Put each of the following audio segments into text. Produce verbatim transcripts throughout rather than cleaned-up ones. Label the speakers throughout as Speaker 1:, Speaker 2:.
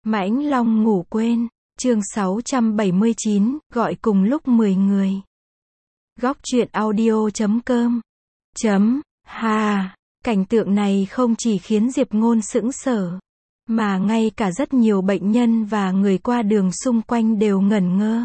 Speaker 1: Mãnh Long ngủ quên, chương sáu trăm bảy mươi chín, gọi cùng lúc mười người. Góc truyện audio chấm com. Chấm, hà, cảnh tượng này không chỉ khiến Diệp Ngôn sững sờ, mà ngay cả rất nhiều bệnh nhân và người qua đường xung quanh đều ngẩn ngơ.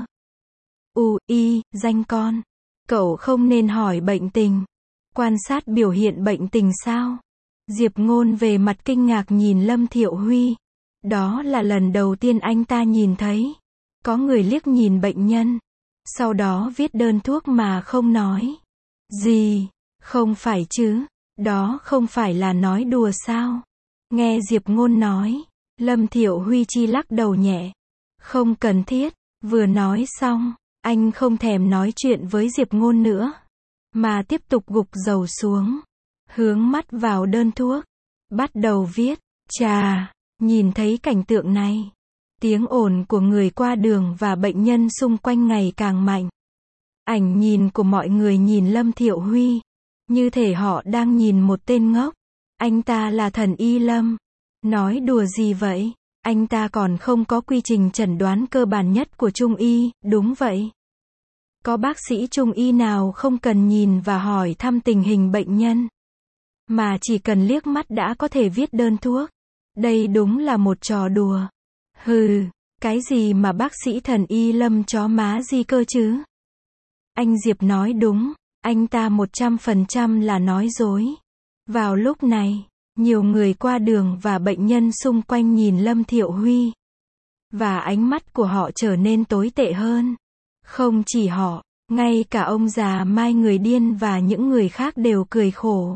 Speaker 1: U, y, danh con. Cậu không nên hỏi bệnh tình. Quan sát biểu hiện bệnh tình sao? Diệp Ngôn về mặt kinh ngạc nhìn Lâm Thiệu Huy. Đó là lần đầu tiên anh ta nhìn thấy có người liếc nhìn bệnh nhân, sau đó viết đơn thuốc mà không nói gì. Không phải chứ, đó không phải là nói đùa sao? Nghe Diệp Ngôn nói, Lâm Thiệu Huy chi lắc đầu nhẹ. Không cần thiết. Vừa nói xong, anh không thèm nói chuyện với Diệp Ngôn nữa, mà tiếp tục gục dầu xuống, hướng mắt vào đơn thuốc, bắt đầu viết. Chà, nhìn thấy cảnh tượng này, tiếng ồn của người qua đường và bệnh nhân xung quanh ngày càng mạnh. Ảnh nhìn của mọi người nhìn Lâm Thiệu Huy, như thể họ đang nhìn một tên ngốc. Anh ta là thần y Lâm. Nói đùa gì vậy? Anh ta còn không có quy trình chẩn đoán cơ bản nhất của Trung y, đúng vậy. Có bác sĩ Trung y nào không cần nhìn và hỏi thăm tình hình bệnh nhân, mà chỉ cần liếc mắt đã có thể viết đơn thuốc? Đây đúng là một trò đùa. Hừ, cái gì mà bác sĩ thần y Lâm chó má gì cơ chứ? Anh Diệp nói đúng, anh ta một trăm phần trăm là nói dối. Vào lúc này, nhiều người qua đường và bệnh nhân xung quanh nhìn Lâm Thiệu Huy, và ánh mắt của họ trở nên tồi tệ hơn. Không chỉ họ, ngay cả ông già Mai người điên và những người khác đều cười khổ.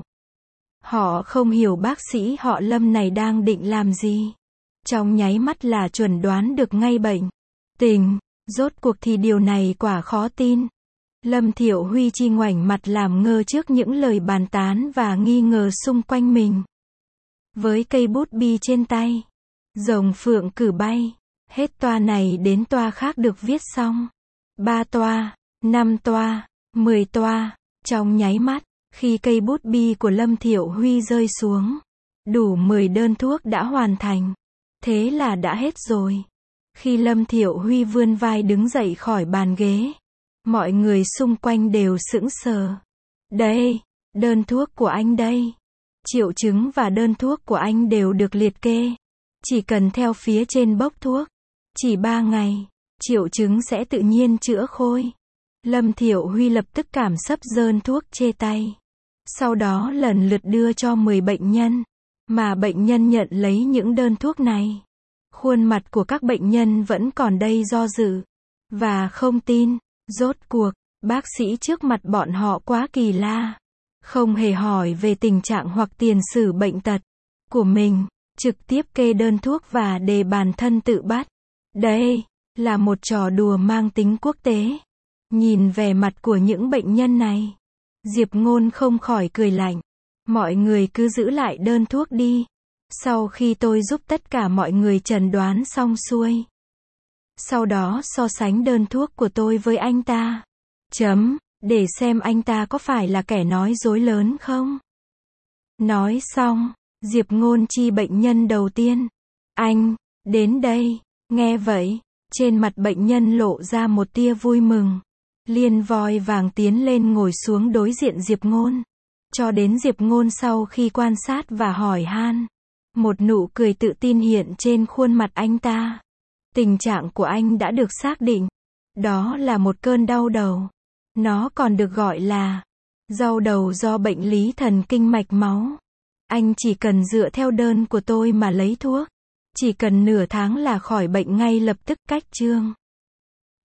Speaker 1: Họ không hiểu bác sĩ họ Lâm này đang định làm gì. Trong nháy mắt là chuẩn đoán được ngay bệnh tình. Rốt cuộc thì điều này quả khó tin. Lâm Thiệu Huy chi ngoảnh mặt làm ngơ trước những lời bàn tán và nghi ngờ xung quanh mình. Với cây bút bi trên tay, rồng phượng cử bay, hết toa này đến toa khác được viết xong. Ba toa, năm toa, mười toa, trong nháy mắt, khi cây bút bi của Lâm Thiệu Huy rơi xuống, đủ mười đơn thuốc đã hoàn thành. Thế là đã hết rồi. Khi Lâm Thiệu Huy vươn vai đứng dậy khỏi bàn ghế, mọi người xung quanh đều sững sờ. Đây, đơn thuốc của anh đây. Triệu chứng và đơn thuốc của anh đều được liệt kê. Chỉ cần theo phía trên bốc thuốc, chỉ ba ngày, triệu chứng sẽ tự nhiên chữa khôi. Lâm Thiệu Huy lập tức cảm sấp dơn thuốc chê tay. Sau đó lần lượt đưa cho mười bệnh nhân, mà bệnh nhân nhận lấy những đơn thuốc này. Khuôn mặt của các bệnh nhân vẫn còn đầy do dự và không tin. Rốt cuộc, bác sĩ trước mặt bọn họ quá kỳ lạ. Không hề hỏi về tình trạng hoặc tiền sử bệnh tật của mình, trực tiếp kê đơn thuốc và để bản thân tự bắt. Đây là một trò đùa mang tính quốc tế. Nhìn vẻ mặt của những bệnh nhân này, Diệp Ngôn không khỏi cười lạnh. Mọi người cứ giữ lại đơn thuốc đi. Sau khi tôi giúp tất cả mọi người chẩn đoán xong xuôi, sau đó so sánh đơn thuốc của tôi với anh ta. Chấm, để xem anh ta có phải là kẻ nói dối lớn không? Nói xong, Diệp Ngôn chi bệnh nhân đầu tiên. Anh, đến đây. Nghe vậy, trên mặt bệnh nhân lộ ra một tia vui mừng. Liền vòi vàng tiến lên ngồi xuống đối diện Diệp Ngôn. Cho đến Diệp Ngôn sau khi quan sát và hỏi han, một nụ cười tự tin hiện trên khuôn mặt anh ta. Tình trạng của anh đã được xác định. Đó là một cơn đau đầu. Nó còn được gọi là đau đầu do bệnh lý thần kinh mạch máu. Anh chỉ cần dựa theo đơn của tôi mà lấy thuốc, chỉ cần nửa tháng là khỏi bệnh ngay lập tức. Cách chương